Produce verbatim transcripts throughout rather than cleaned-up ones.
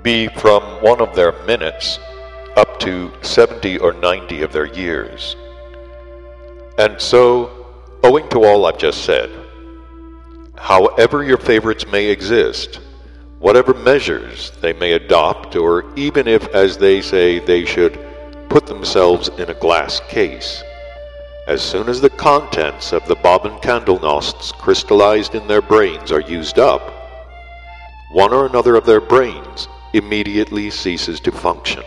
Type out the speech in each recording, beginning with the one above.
be from one of their minutes up to seventy or ninety of their years. And so, owing to all I've just said, however your favorites may exist, whatever measures they may adopt, or even if, as they say, they should put themselves in a glass case, as soon as the contents of the Bobbin Candlenosts crystallized in their brains are used up, one or another of their brains immediately ceases to function.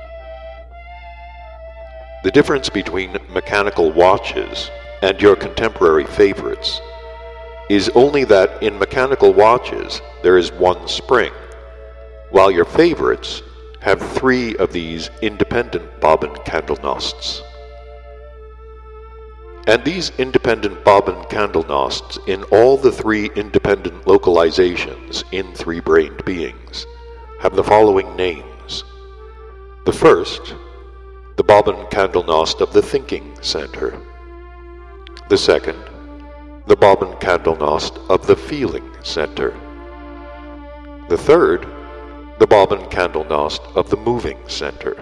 The difference between mechanical watches and your contemporary favorites is only that in mechanical watches there is one spring, while your favorites have three of these independent Bobbin Candlenosts. And these independent Bobbin Candlenosts in all the three independent localizations in three-brained beings have the following names. The first, the Bobbin Candlenost of the thinking center. The second, the Bobbin Candlenost of the feeling center. The third, the Bobbin Candlenost of the moving center.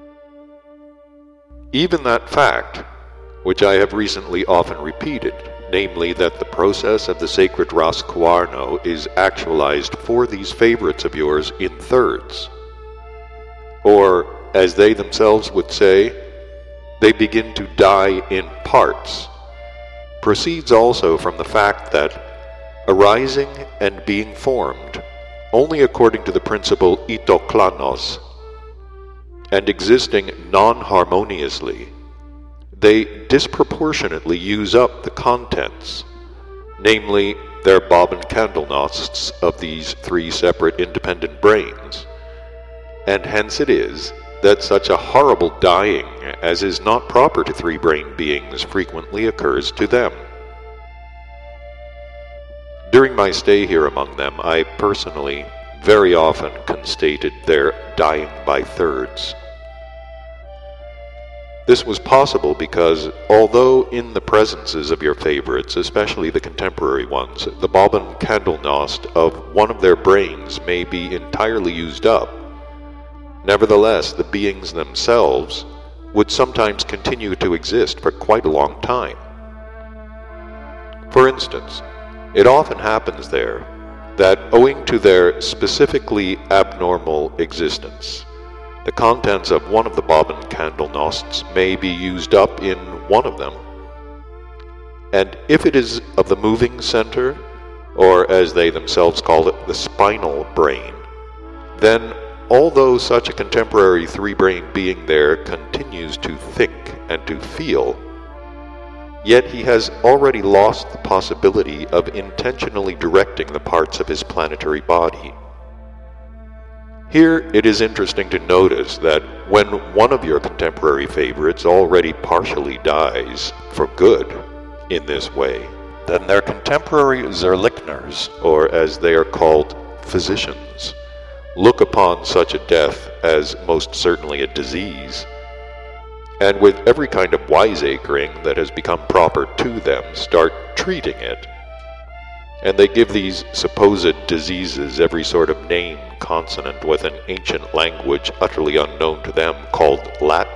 Even that fact, which I have recently often repeated, namely that the process of the sacred Ras Kuarno is actualized for these favorites of yours in thirds, or, as they themselves would say, they begin to die in parts, proceeds also from the fact that, arising and being formed only according to the principle itoklanos, and existing non-harmoniously, they disproportionately use up the contents, namely their Bobbin Candlenosts of these three separate independent brains, and hence it is that such a horrible dying as is not proper to three-brained beings frequently occurs to them. During my stay here among them, I personally very often constated their dying by thirds. This was possible because, although in the presences of your favorites, especially the contemporary ones, the Bobbin Candlenost of one of their brains may be entirely used up, nevertheless the beings themselves would sometimes continue to exist for quite a long time. For instance, it often happens there that, owing to their specifically abnormal existence, the contents of one of the Bobbin Candlenosts may be used up in one of them, and if it is of the moving center, or as they themselves call it, the spinal brain, then although such a contemporary three-brained being there continues to think and to feel, yet he has already lost the possibility of intentionally directing the parts of his planetary body. Here it is interesting to notice that when one of your contemporary favorites already partially dies for good in this way, then their contemporary Zerlichners, or as they are called, physicians, look upon such a death as most certainly a disease, and with every kind of wiseacring that has become proper to them, start treating it. And they give these supposed diseases every sort of name consonant with an ancient language utterly unknown to them called Latin.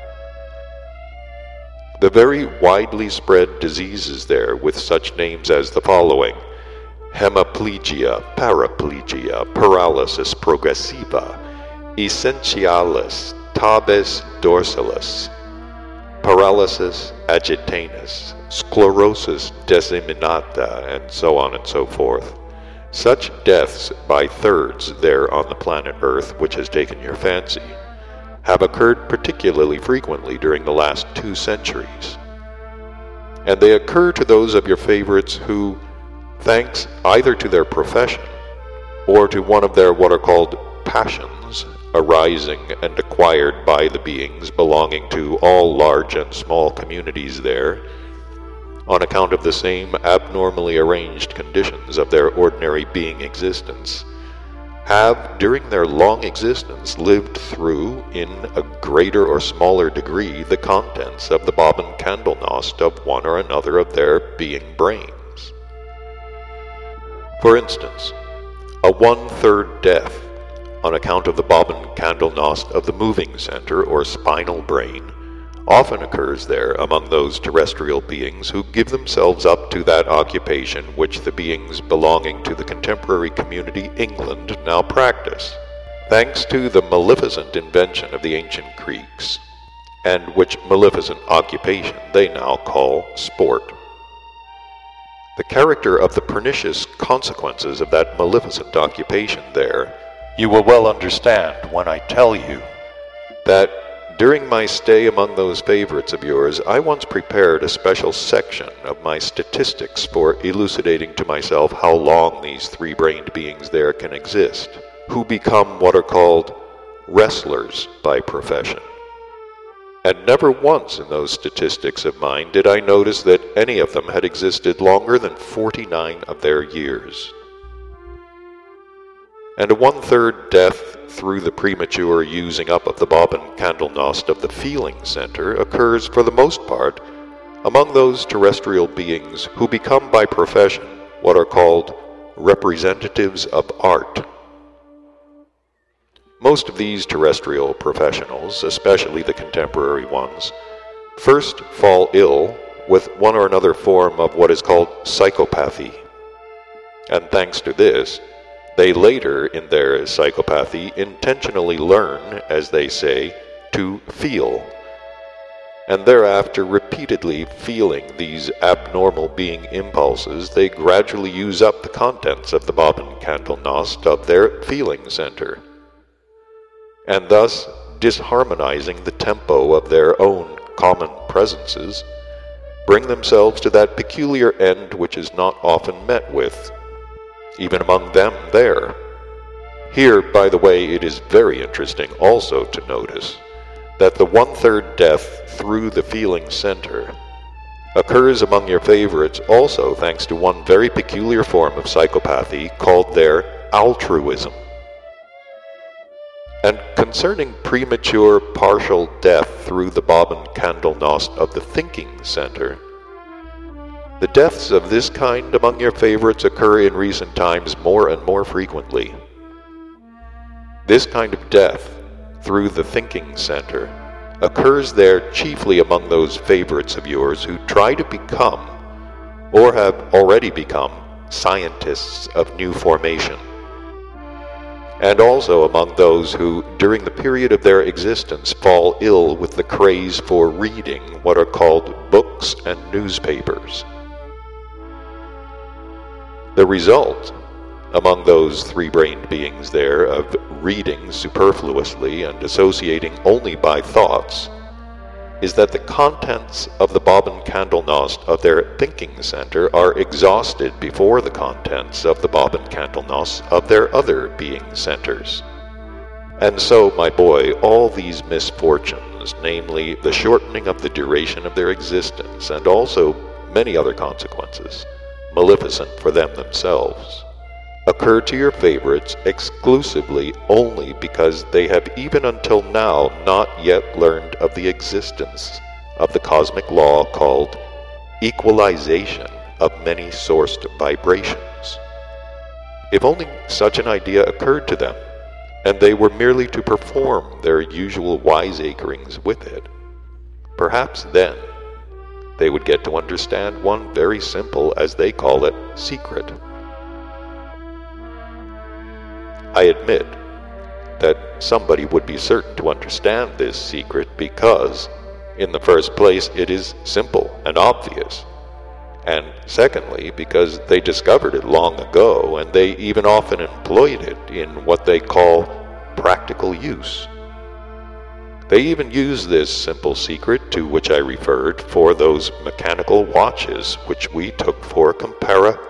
The very widely spread diseases there with such names as the following: hemiplegia, paraplegia, paralysis progressiva, essentialis, tabes dorsalis, paralysis agitanus, sclerosis disseminata, and so on and so forth. Such deaths by thirds there on the planet Earth, which has taken your fancy, have occurred particularly frequently during the last two centuries. And they occur to those of your favorites who, thanks either to their profession or to one of their what are called passions, arising and acquired by the beings belonging to all large and small communities there, on account of the same abnormally arranged conditions of their ordinary being existence, have, during their long existence, lived through, in a greater or smaller degree, the contents of the Bobbin Candlenost of one or another of their being brains. For instance, a one-third death on account of the bobbin candlenost of the moving center or spinal brain, often occurs there among those terrestrial beings who give themselves up to that occupation which the beings belonging to the contemporary community England now practice, thanks to the maleficent invention of the ancient Greeks, and which maleficent occupation they now call sport. The character of the pernicious consequences of that maleficent occupation there you will well understand when I tell you that during my stay among those favorites of yours, I once prepared a special section of my statistics for elucidating to myself how long these three-brained beings there can exist, who become what are called wrestlers by profession. And never once in those statistics of mine did I notice that any of them had existed longer than forty-nine of their years. And a one-third death through the premature using up of the bobbin candlenost of the feeling center occurs for the most part among those terrestrial beings who become by profession what are called representatives of art. Most of these terrestrial professionals, especially the contemporary ones, first fall ill with one or another form of what is called psychopathy. And thanks to this, they later in their psychopathy intentionally learn, as they say, to feel, and thereafter repeatedly feeling these abnormal being impulses, they gradually use up the contents of the bobbin candlenost of their feeling center, and thus disharmonizing the tempo of their own common presences, bring themselves to that peculiar end which is not often met with, even among them there. Here, by the way, it is very interesting also to notice that the one-third death through the feeling center occurs among your favorites also thanks to one very peculiar form of psychopathy called their altruism. And concerning premature partial death through the bobbin candlenost of the thinking center, the deaths of this kind among your favorites occur in recent times more and more frequently. This kind of death through the thinking center occurs there chiefly among those favorites of yours who try to become, or have already become, scientists of new formation, and also among those who, during the period of their existence, fall ill with the craze for reading what are called books and newspapers. The result, among those three-brained beings there, of reading superfluously and associating only by thoughts, is that the contents of the bobbin candlenost of their thinking center are exhausted before the contents of the bobbin candlenost of their other being centers. And so, my boy, all these misfortunes, namely the shortening of the duration of their existence, and also many other consequences, maleficent for them themselves, occur to your favorites exclusively only because they have even until now not yet learned of the existence of the cosmic law called equalization of many-sourced vibrations. If only such an idea occurred to them, and they were merely to perform their usual wiseacrings with it, perhaps then they would get to understand one very simple, as they call it, secret. I admit that somebody would be certain to understand this secret because, in the first place, it is simple and obvious, and secondly, because they discovered it long ago, and they even often employed it in what they call practical use. They even use this simple secret to which I referred for those mechanical watches which we took for compara